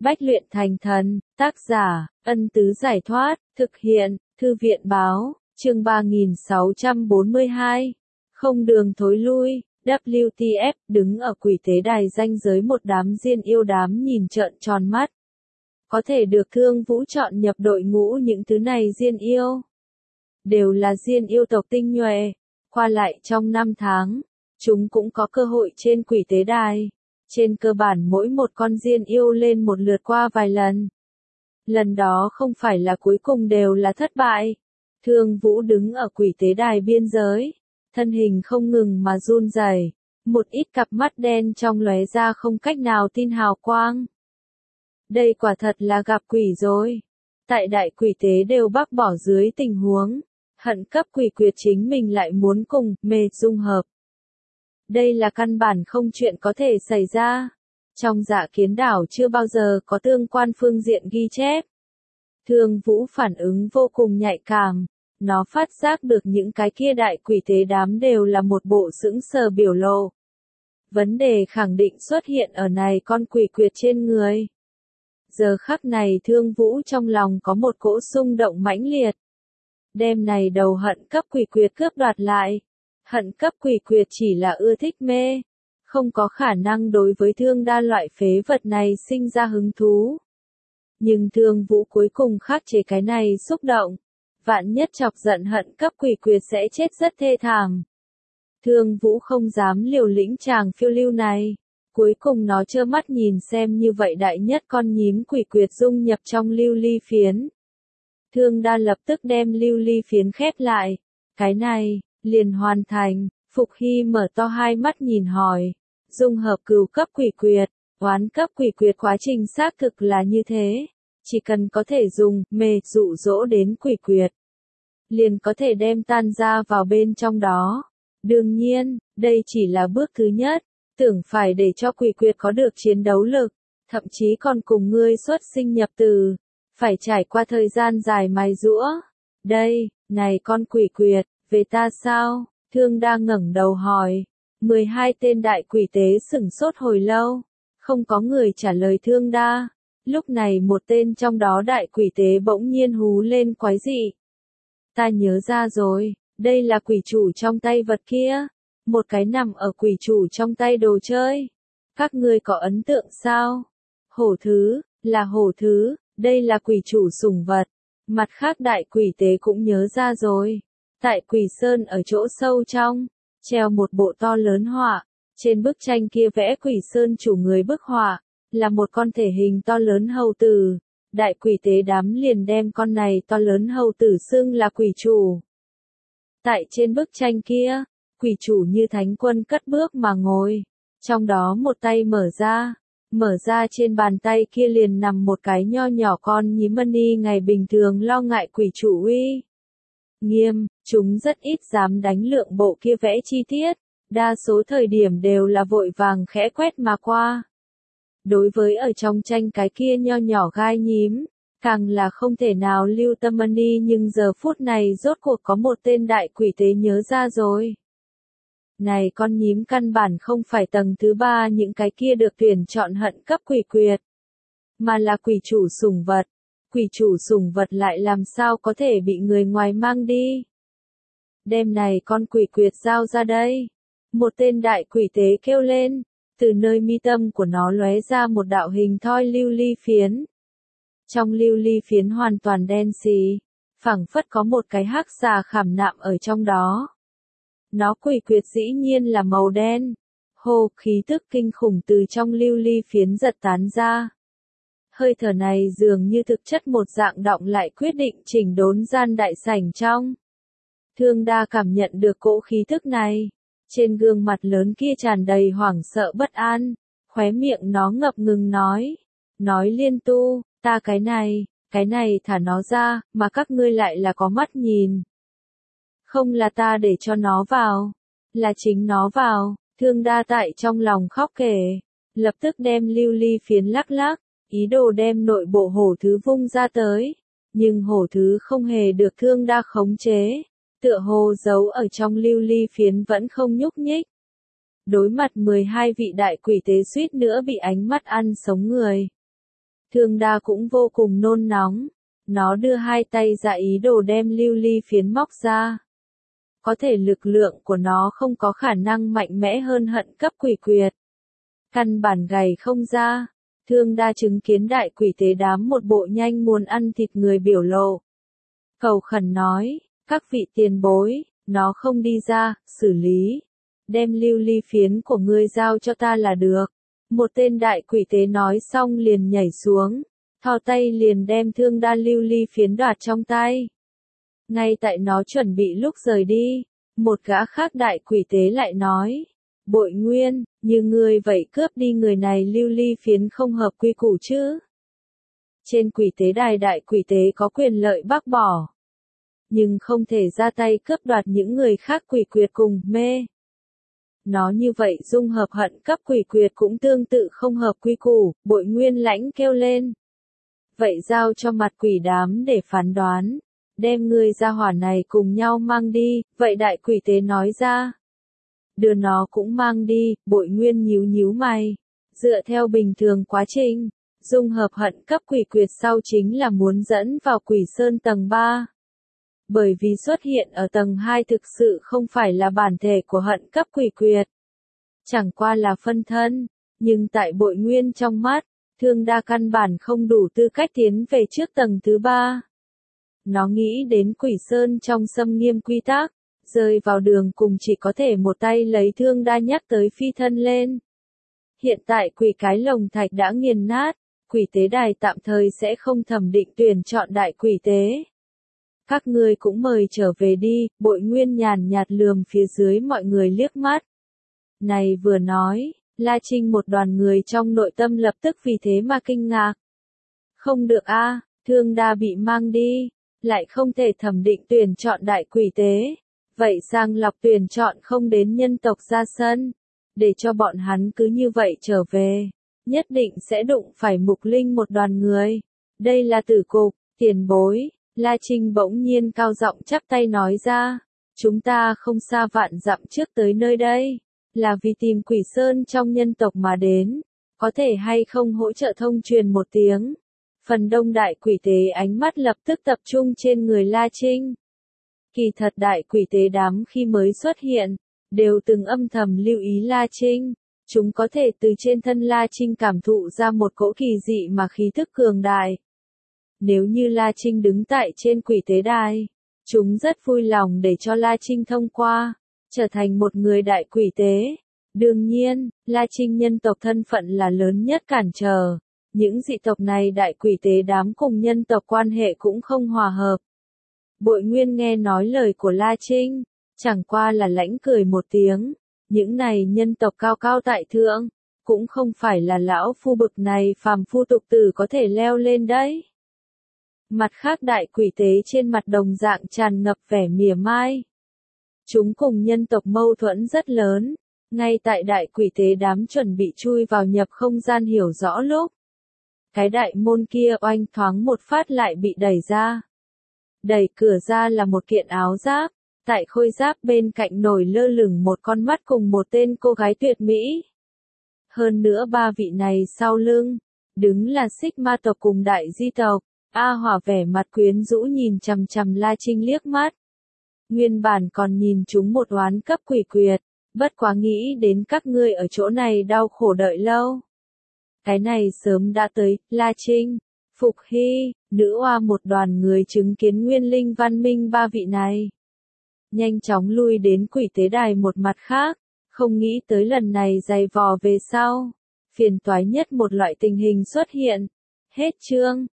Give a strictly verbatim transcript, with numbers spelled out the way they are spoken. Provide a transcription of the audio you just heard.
Bách luyện thành thần, tác giả, Ân Tứ Giải Thoát, thực hiện, Thư viện Báo, chương ba nghìn sáu trăm bốn mươi hai. Không đường thối lui, W T F, đứng ở quỷ tế đài ranh giới một đám diên yêu đám nhìn trợn tròn mắt. Có thể được Thương Vũ chọn nhập đội ngũ những thứ này diên yêu. Đều là diên yêu tộc tinh nhuệ, qua lại trong năm tháng, chúng cũng có cơ hội trên quỷ tế đài. Trên cơ bản mỗi một con diên yêu lên một lượt qua vài lần. Lần đó không phải là cuối cùng đều là thất bại. Thương Vũ đứng ở quỷ tế đài biên giới, thân hình không ngừng mà run rẩy, một ít cặp mắt đen trong lóe ra không cách nào tin hào quang. Đây quả thật là gặp quỷ rồi. Tại đại quỷ tế đều bác bỏ dưới tình huống, hận cấp quỷ quyệt chính mình lại muốn cùng mê dung hợp. Đây là căn bản không chuyện có thể xảy ra. Trong Dạ Kiến Đảo chưa bao giờ có tương quan phương diện ghi chép. Thương Vũ phản ứng vô cùng nhạy cảm. Nó phát giác được những cái kia đại quỷ tế đám đều là một bộ sững sờ biểu lộ. Vấn đề khẳng định xuất hiện ở này con quỷ quyệt trên người. Giờ khắc này Thương Vũ trong lòng có một cỗ xung động mãnh liệt. Đêm này đầu hận cấp quỷ quyệt cướp đoạt lại. Hận cấp quỷ quyệt chỉ là ưa thích mê, không có khả năng đối với thương đa loại phế vật này sinh ra hứng thú. Nhưng Thương Vũ cuối cùng khắc chế cái này xúc động, vạn nhất chọc giận hận cấp quỷ quyệt sẽ chết rất thê thảm. Thương Vũ không dám liều lĩnh chàng phiêu lưu này, cuối cùng nó trơ mắt nhìn xem như vậy đại nhất con nhím quỷ quyệt dung nhập trong lưu ly phiến. Thương đa lập tức đem lưu ly phiến khép lại, cái này liền hoàn thành. Phục Hy mở to hai mắt nhìn hỏi, dung hợp cừu cấp quỷ quyệt, oán cấp quỷ quyệt quá trình xác thực là như thế, chỉ cần có thể dùng mê dụ dỗ đến quỷ quyệt, liền có thể đem tan ra vào bên trong đó. Đương nhiên, đây chỉ là bước thứ nhất, tưởng phải để cho quỷ quyệt có được chiến đấu lực, thậm chí còn cùng ngươi xuất sinh nhập tử, phải trải qua thời gian dài mài giũa. Đây, này con quỷ quyệt, về ta sao? Thương đa ngẩng đầu hỏi. mười hai tên đại quỷ tế sửng sốt hồi lâu, không có người trả lời Thương đa. Lúc này một tên trong đó đại quỷ tế bỗng nhiên hú lên quái dị. Ta nhớ ra rồi, đây là quỷ chủ trong tay vật kia, một cái nằm ở quỷ chủ trong tay đồ chơi. Các ngươi có ấn tượng sao? Hổ thứ, là hổ thứ, đây là quỷ chủ sủng vật. Mặt khác đại quỷ tế cũng nhớ ra rồi. Tại Quỷ Sơn ở chỗ sâu trong, treo một bộ to lớn họa, trên bức tranh kia vẽ Quỷ Sơn chủ người bức họa, là một con thể hình to lớn hầu tử. Đại quỷ tế đám liền đem con này to lớn hầu tử xưng là quỷ chủ. Tại trên bức tranh kia, quỷ chủ như thánh quân cất bước mà ngồi, trong đó một tay mở ra, mở ra trên bàn tay kia liền nằm một cái nho nhỏ con nhím mani ngày bình thường lo ngại quỷ chủ uy nghiêm, chúng rất ít dám đánh lượng bộ kia vẽ chi tiết, đa số thời điểm đều là vội vàng khẽ quét mà qua. Đối với ở trong tranh cái kia nho nhỏ gai nhím, càng là không thể nào lưu tâm mani, nhưng giờ phút này rốt cuộc có một tên đại quỷ tế nhớ ra rồi. Này con nhím căn bản không phải tầng thứ ba những cái kia được tuyển chọn hận cấp quỷ quyệt, mà là quỷ chủ sủng vật. Quỷ chủ sủng vật lại làm sao có thể bị người ngoài mang đi? Đêm này con quỷ quyệt giao ra đây. Một tên đại quỷ tế kêu lên, từ nơi mi tâm của nó lóe ra một đạo hình thoi lưu ly phiến. Trong lưu ly phiến hoàn toàn đen xì, phảng phất có một cái hắc xà khảm nạm ở trong đó. Nó quỷ quyệt dĩ nhiên là màu đen. Hô, khí tức kinh khủng từ trong lưu ly phiến giật tán ra. Hơi thở này dường như thực chất một dạng động lại quyết định chỉnh đốn gian đại sảnh trong. Thương đa cảm nhận được cỗ khí thức này. Trên gương mặt lớn kia tràn đầy hoảng sợ bất an. Khóe miệng nó ngập ngừng nói. Nói liên tu, ta cái này, cái này thả nó ra, mà các ngươi lại là có mắt nhìn. Không là ta để cho nó vào, là chính nó vào. Thương đa tại trong lòng khóc kể. Lập tức đem lưu ly phiến lắc lắc. Ý đồ đem nội bộ hổ thứ vung ra tới, nhưng hổ thứ không hề được Thương đa khống chế, tựa hồ giấu ở trong lưu ly phiến vẫn không nhúc nhích. Đối mặt mười hai vị đại quỷ tế suýt nữa bị ánh mắt ăn sống người. Thương Đa cũng vô cùng nôn nóng. Nó đưa hai tay ra ý đồ đem lưu ly phiến móc ra. Có thể lực lượng của nó không có khả năng mạnh mẽ hơn hận cấp quỷ quyệt. Căn bản gầy không ra. Thương Đa chứng kiến đại quỷ tế đám một bộ nhanh muốn ăn thịt người biểu lộ. Cầu khẩn nói, các vị tiền bối, nó không đi ra, xử lý. Đem lưu ly phiến của ngươi giao cho ta là được. Một tên đại quỷ tế nói xong liền nhảy xuống. Thò tay liền đem Thương Đa lưu ly phiến đoạt trong tay. Ngay tại nó chuẩn bị lúc rời đi, một gã khác đại quỷ tế lại nói, Bội Nguyên, như ngươi vậy cướp đi người này lưu ly phiến không hợp quy củ chứ. Trên quỷ tế đài đại quỷ tế có quyền lợi bác bỏ, nhưng không thể ra tay cướp đoạt những người khác quỷ quyệt cùng mê. Nó như vậy dung hợp hận cấp quỷ quyệt cũng tương tự không hợp quy củ, Bội Nguyên lãnh kêu lên. Vậy giao cho mặt quỷ đám để phán đoán. Đem người ra hỏa này cùng nhau mang đi, vậy đại quỷ tế nói ra. Đưa nó cũng mang đi, Bội Nguyên nhíu nhíu mày. Dựa theo bình thường quá trình, dung hợp hận cấp quỷ quyệt sau chính là muốn dẫn vào quỷ sơn tầng ba. Bởi vì xuất hiện ở tầng hai thực sự không phải là bản thể của hận cấp quỷ quyệt. Chẳng qua là phân thân, nhưng tại Bội Nguyên trong mắt, Thương Đa căn bản không đủ tư cách tiến về trước tầng thứ ba. Nó nghĩ đến quỷ sơn trong xâm nghiêm quy tắc, rơi vào đường cùng chỉ có thể một tay lấy Thương Đa nhắc tới phi thân lên. Hiện tại quỷ cái lồng thạch đã nghiền nát, quỷ tế đài tạm thời sẽ không thẩm định tuyển chọn đại quỷ tế. Các ngươi cũng mời trở về đi, Bội Nguyên nhàn nhạt lườm phía dưới mọi người liếc mắt. Này vừa nói, La Trinh một đoàn người trong nội tâm lập tức vì thế mà kinh ngạc. Không được a, Thương Đa bị mang đi, lại không thể thẩm định tuyển chọn đại quỷ tế. Vậy sang lọc tuyển chọn không đến nhân tộc ra sân, để cho bọn hắn cứ như vậy trở về, nhất định sẽ đụng phải Mục Linh một đoàn người. Đây là tử cục, tiền bối. La Trinh bỗng nhiên cao giọng chắp tay nói ra, chúng ta không xa vạn dặm trước tới nơi đây, là vì tìm quỷ sơn trong nhân tộc mà đến, có thể hay không hỗ trợ thông truyền một tiếng. Phần đông đại quỷ tế ánh mắt lập tức tập trung trên người La Trinh. Kỳ thật đại quỷ tế đám khi mới xuất hiện, đều từng âm thầm lưu ý La Trinh, chúng có thể từ trên thân La Trinh cảm thụ ra một cỗ kỳ dị mà khí thức cường đại. Nếu như La Trinh đứng tại trên quỷ tế đài, chúng rất vui lòng để cho La Trinh thông qua, trở thành một người đại quỷ tế. Đương nhiên, La Trinh nhân tộc thân phận là lớn nhất cản trở. Những dị tộc này đại quỷ tế đám cùng nhân tộc quan hệ cũng không hòa hợp. Bội Nguyên nghe nói lời của La Trinh, chẳng qua là lãnh cười một tiếng. Những này nhân tộc cao cao tại thượng, cũng không phải là lão phu bực này phàm phu tục tử có thể leo lên đấy. Mặt khác đại quỷ tế trên mặt đồng dạng tràn ngập vẻ mỉa mai. Chúng cùng nhân tộc mâu thuẫn rất lớn, ngay tại đại quỷ tế đám chuẩn bị chui vào nhập không gian hiểu rõ lúc. Cái đại môn kia oanh thoáng một phát lại bị đẩy ra. Đẩy cửa ra là một kiện áo giáp, tại khôi giáp bên cạnh nổi lơ lửng một con mắt cùng một tên cô gái tuyệt mỹ. Hơn nữa ba vị này sau lưng, đứng là xích ma tộc cùng đại di tộc. A Hỏa vẻ mặt quyến rũ nhìn chằm chằm La Trinh liếc mắt. Nguyên bản còn nhìn chúng một oán cấp quỷ quyệt, bất quá nghĩ đến các ngươi ở chỗ này đau khổ đợi lâu. Cái này sớm đã tới, La Trinh, Phục Hy, nữ oa một đoàn người chứng kiến nguyên linh văn minh ba vị này. Nhanh chóng lui đến quỷ tế đài một mặt khác, không nghĩ tới lần này dày vò về sau. Phiền toái nhất một loại tình hình xuất hiện. Hết chương.